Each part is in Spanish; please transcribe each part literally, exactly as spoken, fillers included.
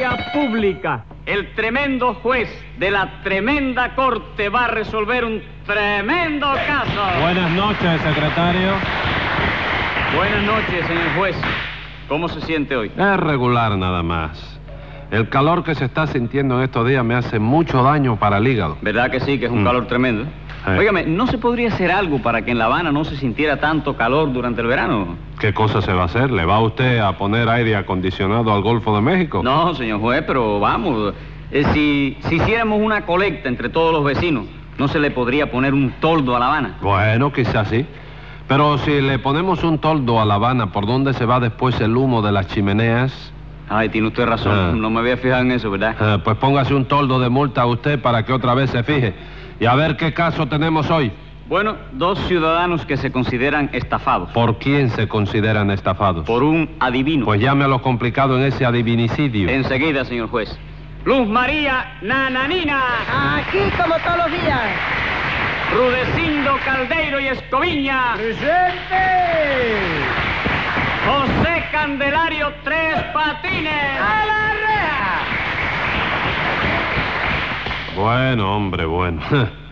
Vía pública. El tremendo juez de la tremenda corte va a resolver un tremendo caso. Buenas noches, secretario. Buenas noches, señor juez. ¿Cómo se siente hoy? Es regular nada más. El calor que se está sintiendo en estos días me hace mucho daño para el hígado. ¿Verdad que sí, que es un Mm. calor tremendo? Sí. Óigame, ¿no se podría hacer algo para que en La Habana no se sintiera tanto calor durante el verano? ¿Qué cosa se va a hacer? ¿Le va usted a poner aire acondicionado al Golfo de México? No, señor juez, pero vamos, eh, si, si hiciéramos una colecta entre todos los vecinos, ¿no se le podría poner un toldo a La Habana? Bueno, quizás sí. Pero si le ponemos un toldo a La Habana, ¿por dónde se va después el humo de las chimeneas? Ay, tiene usted razón, Ah. no me había fijado en eso, ¿verdad? Eh, pues póngase un toldo de multa a usted para que otra vez se fije. Y a ver qué caso tenemos hoy. Bueno, dos ciudadanos que se consideran estafados. ¿Por quién se consideran estafados? Por un adivino. Pues llame a lo complicado en ese adivinicidio. Enseguida, señor juez. Luz María Nananina. Aquí como todos los días. Rudecindo Caldeiro y Escoviña. ¡Presente! José Candelario Tres Patines. ¡A la reja! Bueno, hombre, bueno.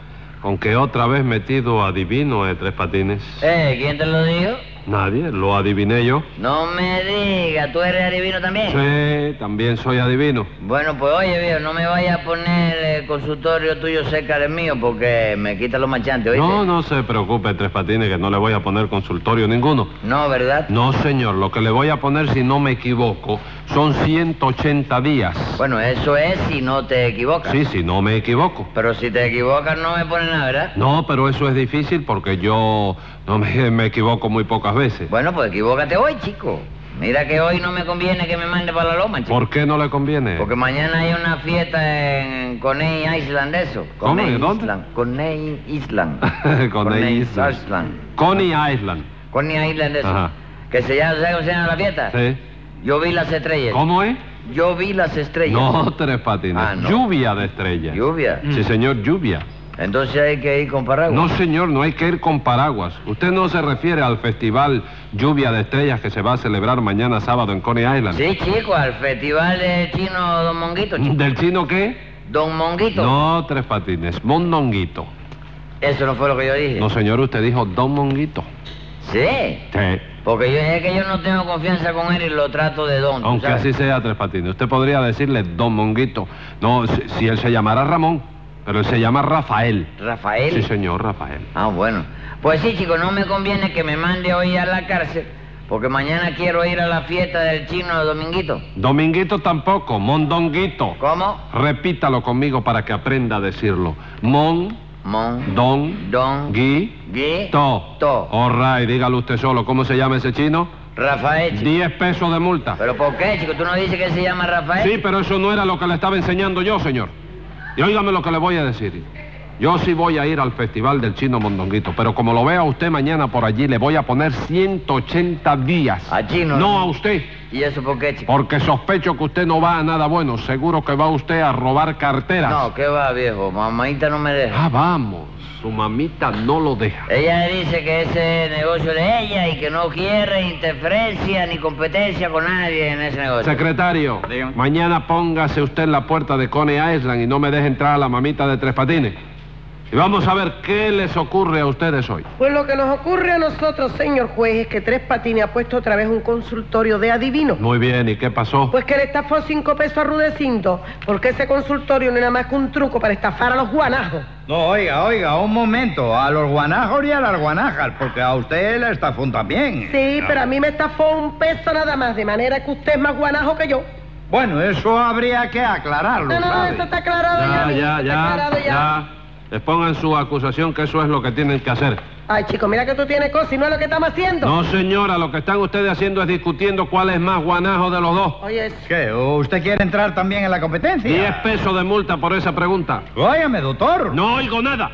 Con que otra vez metido adivino de Tres Patines. Eh, ¿quién te lo dijo? Nadie, lo adiviné yo. No me digas, ¿tú eres adivino también? Sí, también soy adivino. Bueno, pues oye, viejo, no me vayas a poner el consultorio tuyo cerca del mío porque me quita los machantes, ¿oíste? No, no se preocupe, Tres Patines, que no le voy a poner consultorio ninguno. No, ¿verdad? No, señor, lo que le voy a poner, si no me equivoco, son ciento ochenta días. Bueno, eso es si no te equivocas. Sí, si no me equivoco. Pero si te equivocas no me pones nada, ¿verdad? No, pero eso es difícil porque yo no me, me equivoco muy pocas veces. Bueno, pues equivócate hoy, chico. Mira que hoy no me conviene que me mande para la loma, chico. ¿Por qué no le conviene? Porque mañana hay una fiesta en Coney Island, eso. ¿Cómo? Coney ¿En dónde? Island. Coney Island. Coney Island. Island. Coney Island. Coney Island, eso. Ajá. Que se llama, ¿sabes cómo se llama la fiesta? Sí. Yo vi las estrellas. ¿Cómo es? Yo vi las estrellas. No, Tres Patines. Ah, no. Lluvia de estrellas. ¿Lluvia? Sí, señor, lluvia. Entonces hay que ir con paraguas. No, señor, no hay que ir con paraguas. Usted no se refiere al festival Lluvia de Estrellas que se va a celebrar mañana sábado en Coney Island. Sí, chico, al festival del chino Don Monguito, chico. ¿Del chino qué? Don Monguito. No, Tres Patines, Mondonguito. Eso no fue lo que yo dije. No, señor, usted dijo Don Monguito. Sí. Sí. Porque yo es que yo no tengo confianza con él y lo trato de don. ¿tú Aunque sabes? así sea, Tres Patines. Usted podría decirle Don Monguito. No, si, si él se llamara Ramón, pero él se llama Rafael. ¿Rafael? Sí, señor, Rafael. Ah, bueno. Pues sí, chico, no me conviene que me mande hoy a la cárcel, porque mañana quiero ir a la fiesta del chino Dominguito. Dominguito tampoco, Mondonguito. ¿Cómo? Repítalo conmigo para que aprenda a decirlo. Mon, Mon. don, Don. gui, Gui. to. To. All right, dígalo usted solo. ¿Cómo se llama ese chino? Rafael, chico. Diez pesos de multa. ¿Pero por qué, chico? ¿Tú no dices que se llama Rafael? Sí, pero eso no era lo que le estaba enseñando yo, señor. Y óigame lo que le voy a decir. Yo sí voy a ir al festival del chino Mondonguito, pero como lo vea usted mañana por allí, le voy a poner ciento ochenta días. ¿A chino? No a usted, ¿Y eso por qué, chico? porque sospecho que usted no va a nada bueno. Seguro que va usted a robar carteras. No, ¿qué va, viejo? Mamadita no me deja. Ah, vamos. Su mamita no lo deja. Ella dice que ese es negocio de ella y que no quiere interferencia ni competencia con nadie en ese negocio. Secretario, Dígame. mañana póngase usted en la puerta de Coney Island y no me deje entrar a la mamita de Tres Patines. Y vamos a ver qué les ocurre a ustedes hoy. Pues lo que nos ocurre a nosotros, señor juez, es que Tres Patines ha puesto otra vez un consultorio de adivinos. Muy bien, ¿y qué pasó? Pues que le estafó cinco pesos a Rudecindo, porque ese consultorio no era más que un truco para estafar a los guanajos. No, oiga, oiga, un momento. A los guanajos y a las guanajas, porque a usted le estafó también. Sí, pero a mí me estafó un peso nada más, de manera que usted es más guanajo que yo. Bueno, eso habría que aclararlo, No, no, ¿sabe? eso está aclarado ya, Ya, mijo, ya, está ya, aclarado ya. Les pongan su acusación, que eso es lo que tienen que hacer. Ay, chico, mira que tú tienes cosas y no es lo que estamos haciendo. No, señora, lo que están ustedes haciendo es discutiendo cuál es más guanajo de los dos. Oye, ¿Qué? ¿Usted quiere entrar también en la competencia? Diez pesos de multa por esa pregunta. Óigame, doctor. No oigo nada.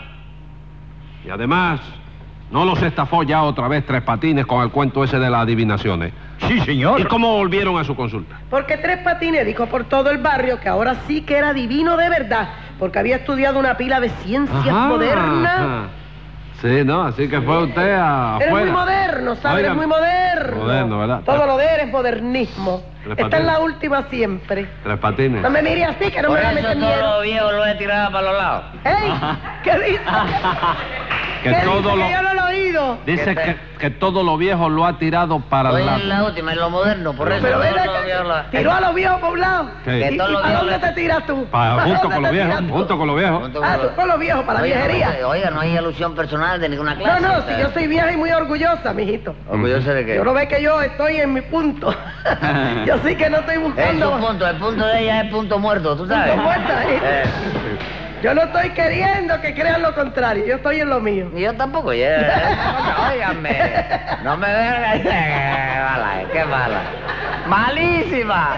Y además, no los estafó ya otra vez Tres Patines con el cuento ese de las adivinaciones. Sí, señor. ¿Y cómo volvieron a su consulta? porque Tres Patines dijo por todo el barrio que ahora sí que era divino de verdad, porque había estudiado una pila de ciencias Ajá, modernas. ajá. Sí, ¿no? Así que fue usted a- Eres afuera. muy moderno, ¿sabes? Oiga, Eres muy moderno. Moderno, ¿verdad? Todo lo de él es modernismo. Tres Esta es patines. la última siempre. Tres Patines. No me mire así, que no Por me va a eso meter todos miedo. los viejos los he tirado para los lados. ¡Ey! ¿Qué dice? Que ¿Qué todo dice? lo... Que yo no lo he oído. Dice ¿Qué que, tal? que todo lo viejo lo ha tirado para el Hoy lado. es la última, es lo moderno, por eso Pero ven todos los acá, viejos lo- tiró a los viejos poblados. ¿Qué? ¿Y, Que y todos los para viejos dónde le- te tiras tú? Pa- ¿Para junto dónde con los te viejos, tiras tú? junto con los viejos. Junto con Ah, los- tú con los viejos, para la Oiga, viejería. no, oiga, no hay alusión personal de ninguna clase. No, no, o sea, si yo soy vieja y muy orgullosa, mijito. ¿Orgulloso de qué? Yo no ve que yo estoy en mi punto. Yo sí que no estoy Es buscando. su punto, el punto de ella es punto muerto, ¿tú sabes? Punto muerto, ¿eh? Eh, Yo no estoy queriendo que crean lo contrario. Yo estoy en lo mío. y yo tampoco, ya. eh, Óigame, no me vean. Qué mala, eh, qué mala. Malísima.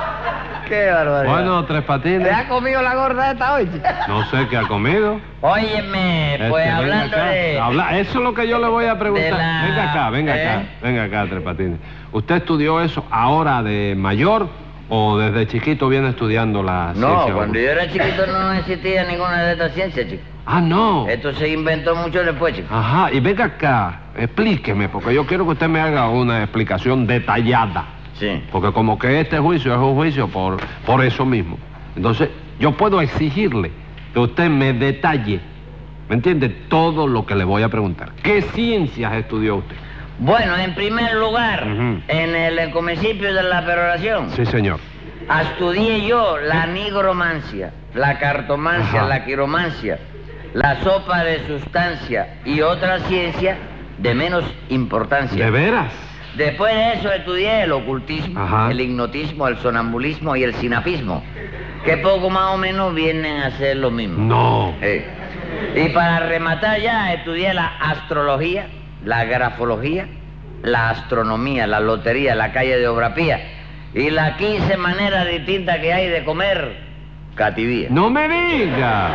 Qué barbaridad. Bueno, Tres ¿Te Patines. ha comido la gorda esta hoy? No sé qué ha comido. Óyeme, pues Este, venga hablando acá. de... Habla- Eso es lo que yo le voy a preguntar. de la- Venga acá, venga ¿eh? acá, venga acá, Tres Patines. ¿Usted estudió eso ahora de mayor o desde chiquito viene estudiando la No, ciencia? cuando yo era chiquito no existía ninguna de estas ciencias, chico. Ah, no. Esto se inventó mucho después, chico. Ajá, y venga acá, explíqueme, porque yo quiero que usted me haga una explicación detallada. Sí. Porque como que este juicio es un juicio por, por eso mismo. Entonces, yo puedo exigirle que usted me detalle, ¿me entiende? Todo lo que le voy a preguntar. ¿Qué ciencias estudió usted? Bueno, en primer lugar, Ujú. en el, el principio de la peroración, Sí, señor. estudié yo la nigromancia, la cartomancia, Ajá. la quiromancia, la sopa de sustancia y otra ciencia de menos importancia. ¿De veras? Después de eso estudié el ocultismo, Ajá. el hipnotismo, el sonambulismo y el sinapismo, que poco más o menos vienen a ser lo mismo. No. Eh, Y para rematar ya, estudié la astrología, la grafología, la astronomía, la lotería, la calle de Obrapía y las quince maneras distintas que hay de comer cativía. No me diga.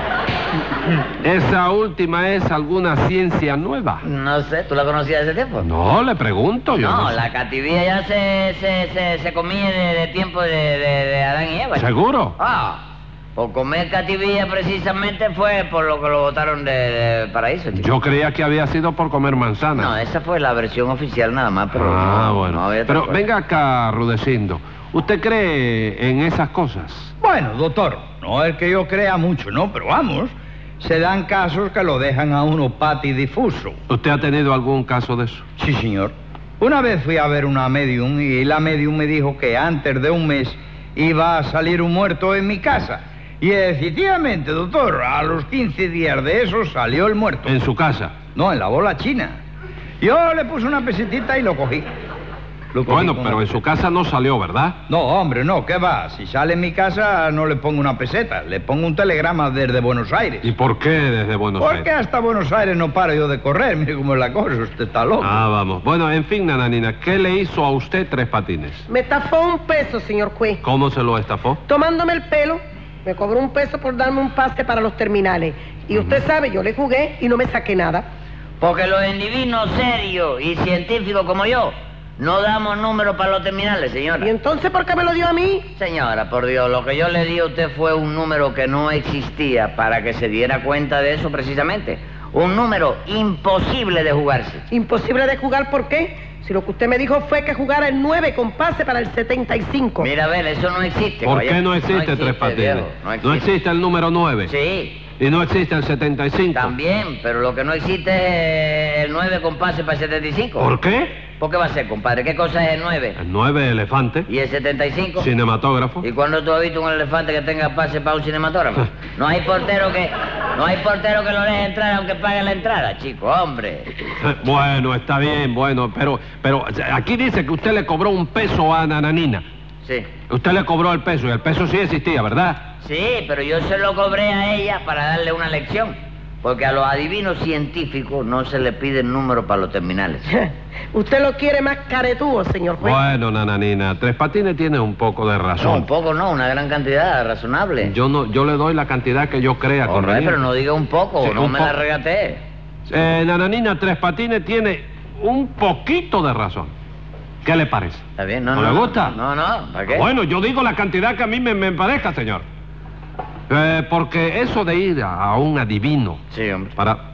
¿Esa última es alguna ciencia nueva? No sé, ¿tú la conocías de ese tiempo? No, le pregunto yo. No, sé. la cativía ya se, se, se, se comía de, de tiempo de, de, de Adán y Eva. chico. ¿Seguro? Ah, por comer cativía precisamente fue por lo que lo botaron de, de paraíso, chico. Yo creía que había sido por comer manzana. No, esa fue la versión oficial nada más, pero Ah, no, bueno. no había Pero otra cosa. venga acá, Rudecindo. ¿Usted cree en esas cosas? Bueno, doctor, no es que yo crea mucho, no, pero vamos, se dan casos que lo dejan a uno patidifuso. ¿Usted ha tenido algún caso de eso? Sí, señor. Una vez fui a ver una medium y la medium me dijo que antes de un mes iba a salir un muerto en mi casa. Y efectivamente, doctor, a los quince días de eso salió el muerto. ¿En su casa? No, en la bola china. Yo le puse una pesetita y lo cogí. Lo cogí Bueno, con pero la en su peseta. casa no salió, ¿verdad? No, hombre, no, ¿qué va? Si sale en mi casa no le pongo una peseta, le pongo un telegrama desde Buenos Aires. ¿Y por qué desde Buenos Porque Aires? hasta Buenos Aires no paro yo de correr, mire cómo es la cosa, usted está loco. Ah, vamos. Bueno, en fin, nananina, ¿qué le hizo a usted Tres Patines? Me estafó un peso, señor juez. ¿Cómo se lo estafó? Tomándome el pelo, me cobró un peso por darme un pase para los terminales. Y usted sabe, yo le jugué y no me saqué nada. Porque los individuos serios y científicos como yo no damos números para los terminales, señora. ¿Y entonces por qué me lo dio a mí? Señora, por Dios, lo que yo le di a usted fue un número que no existía para que se diera cuenta de eso precisamente. Un número imposible de jugarse. Imposible de jugar, ¿por qué? Si lo que usted me dijo fue que jugara el nueve con pase para el setenta y cinco. Mira, a ver, eso no existe. ¿Por qué caballero. no existe, Tres Patines? viejo, no existe. ¿No existe el número nueve? Sí, ¿Y no existe el setenta y cinco? también, pero lo que no existe es el nueve con pase para el setenta y cinco. ¿Por qué? ¿Por qué va a ser, compadre? ¿Qué cosa es el nueve? El nueve, elefante, ¿Y el setenta y cinco? cinematógrafo. ¿Y cuándo tú has visto un elefante que tenga pase para un cinematógrafo? No hay portero que no hay portero que lo deje entrar aunque pague la entrada, chico, hombre. Eh, Bueno, está bien, bueno, pero, pero aquí dice que usted le cobró un peso a Nananina. Sí. Usted le cobró el peso y el peso sí existía, ¿verdad? Sí, pero yo se lo cobré a ella para darle una lección. Porque a los adivinos científicos no se le piden números para los terminales. Usted lo quiere más caretúo, señor juez. Bueno, Nananina, Tres Patines tiene un poco de No, razón. un poco no, una gran cantidad, razonable. Yo no, yo le doy la cantidad que yo crea All right, conveniente. pero no diga un poco, Sí, no un me po- la regatee. Eh, Nananina, Tres Patines tiene un poquito de razón. ¿Qué le parece? ¿Está bien? No, ¿No no. le gusta? No, no, ¿para qué? Bueno, yo digo la cantidad que a mí me, me parezca, señor. Eh, porque eso de ir a, a un adivino Sí, hombre. para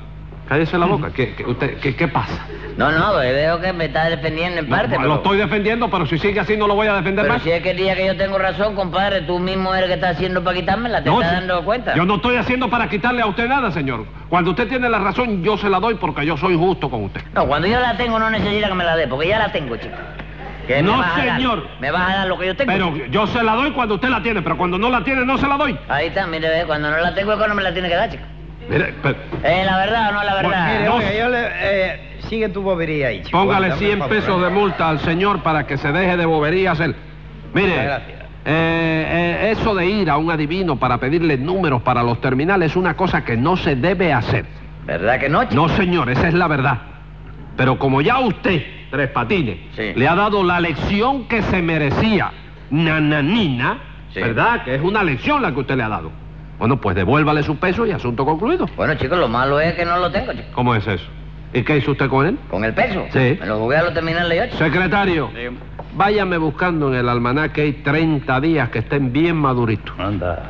cállese la boca. ¿Qué, qué, usted, qué, qué pasa? No, no, pues veo que me está defendiendo en No, parte. lo pero... estoy defendiendo, pero si sigue así no lo voy a defender Pero más. si es que el día que yo tengo razón, compadre, tú mismo eres el que estás haciendo para quitármela, ¿te No, estás si- dando cuenta? Yo no estoy haciendo para quitarle a usted nada, señor. Cuando usted tiene la razón, yo se la doy porque yo soy justo con usted. No, cuando yo la tengo no necesita que me la dé, porque ya la tengo, chico. ¿Qué No, me vas a dar? señor. Me vas a dar lo que yo tengo. Pero yo se la doy cuando usted la tiene, pero cuando no la tiene, no se la doy. Ahí está, mire, ve, cuando no la tengo es cuando me la tiene que dar, chico. Mire, pero- ¿Es la verdad o no es la verdad? Mire, No. oiga, yo le... eh, sigue tu bobería ahí, chico. póngale Dame cien el favor, pesos ¿eh? de multa al señor para que se deje de boberías él. Mire, Muchas gracias. eh, eh, eso de ir a un adivino para pedirle números para los terminales es una cosa que no se debe hacer. ¿Verdad que no, chico? No, señor, esa es la verdad. Pero como ya usted, Tres Patines, Sí. le ha dado la lección que se merecía, nananina, Sí. ¿verdad? Que es una lección la que usted le ha dado. Bueno, pues devuélvale su peso y asunto concluido. Bueno, chicos, lo malo es que no lo tengo, chico. ¿Cómo es eso? ¿Y qué hizo usted con él? ¿Con el peso? Sí. Me lo jugué a los terminales yo, chico. Secretario, váyame buscando en el almanaque que hay treinta días que estén bien maduritos. Anda.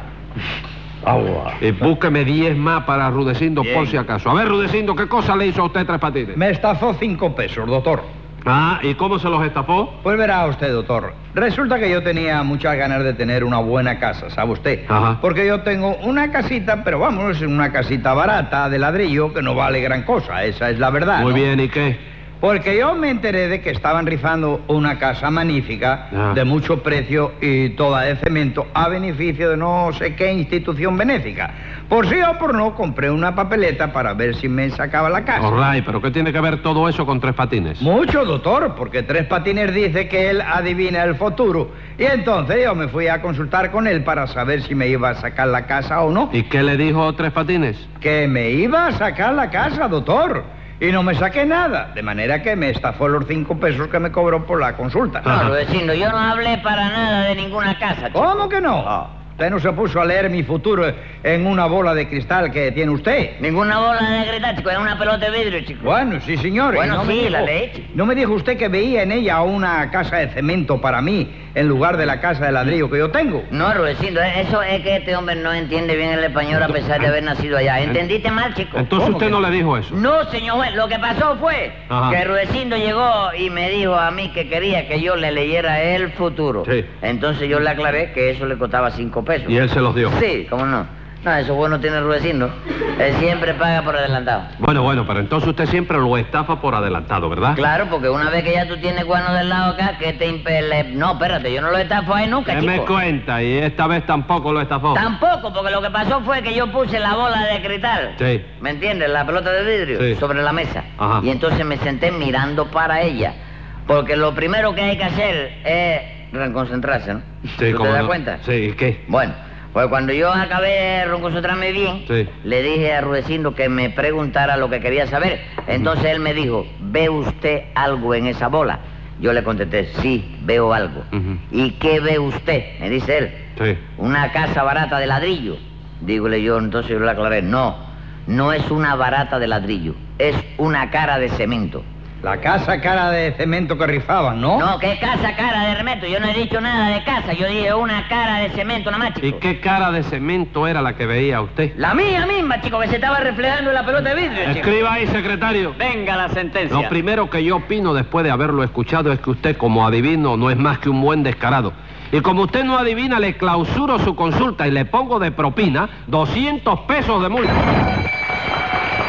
Agua. Y búsqueme diez más para Rudecindo Bien. por si acaso. A ver, Rudecindo, ¿qué cosa le hizo a usted Tres Patines? Me estafó cinco pesos, doctor. Ah, ¿y cómo se los estafó? Pues verá usted, doctor. Resulta que yo tenía muchas ganas de tener una buena casa, ¿sabe usted? Ajá. Porque yo tengo una casita, pero vamos, es una casita barata de ladrillo que no vale gran cosa, esa es la verdad. Muy ¿no? bien, ¿y qué? Porque yo me enteré de que estaban rifando una casa magnífica, Ah. de mucho precio y toda de cemento, a beneficio de no sé qué institución benéfica. Por sí o por no, compré una papeleta para ver si me sacaba la casa. All right, pero ¿qué tiene que ver todo eso con Tres Patines? Mucho, doctor, porque Tres Patines dice que él adivina el futuro. Y entonces yo me fui a consultar con él para saber si me iba a sacar la casa o no. ¿Y qué le dijo Tres Patines? Que me iba a sacar la casa, doctor. Y no me saqué nada, de manera que me estafó los cinco pesos que me cobró por la consulta. Ah. No, vecino, yo no hablé para nada de ninguna casa, chico. ¿Cómo que no? Usted no se puso a leer mi futuro en una bola de cristal que tiene usted. Ninguna bola de gritar, chico, era una pelota de vidrio, chico. Bueno, sí, señor. y Bueno, me sí, dijo- la leche. ¿No me dijo usted que veía en ella una casa de cemento para mí en lugar de la casa de ladrillo que yo tengo? No, Rudecindo, eso es que este hombre no entiende bien el español a pesar de haber nacido allá. ¿Entendiste mal, chico? Entonces ¿Cómo usted que no no? le dijo eso. No, señor juez, lo que pasó fue Ajá. que Rudecindo llegó y me dijo a mí que quería que yo le leyera el futuro. Sí. Entonces yo le aclaré que eso le costaba cinco pesos. Y él se los dio. Sí, cómo no. No, eso bueno tiene Rudecindo. Él siempre paga por adelantado. Bueno, bueno, pero entonces usted siempre lo estafa por adelantado, ¿verdad? Claro, porque una vez que ya tú tienes guano del lado acá, que te impele... No, espérate, yo no lo estafo ahí nunca, ¿Qué me chico. cuenta? Y esta vez tampoco lo estafó. Tampoco, porque lo que pasó fue que yo puse la bola de cristal. Sí. ¿Me entiendes? La pelota de vidrio Sí. sobre la mesa. Ajá. Y entonces me senté mirando para ella. Porque lo primero que hay que hacer es reconcentrarse, ¿no? Sí, ¿Tú ¿cómo te das no? cuenta? Sí, ¿y qué? Bueno, pues cuando yo acabé de reconcentrarme bien, Sí. le dije a Rudecindo que me preguntara lo que quería saber. Entonces él me dijo, ¿ve usted algo en esa bola? Yo le contesté, sí, veo algo. Ujú. ¿Y qué ve usted? Me dice él. Sí. Una casa barata de ladrillo. Dígole yo, entonces yo le aclaré, no, no es una barata de ladrillo, es una cara de cemento. La casa cara de cemento que rifaban, ¿no? No, ¿qué casa cara de cemento? Yo no he dicho nada de casa, yo dije una cara de cemento nada más, chico. ¿Y qué cara de cemento era la que veía usted? La mía misma, chico, que se estaba reflejando en la pelota de vidrio, chico. Escriba ahí, secretario. Venga la sentencia. Lo primero que yo opino después de haberlo escuchado es que usted, como adivino, no es más que un buen descarado. Y como usted no adivina, le clausuro su consulta y le pongo de propina doscientos pesos de multa.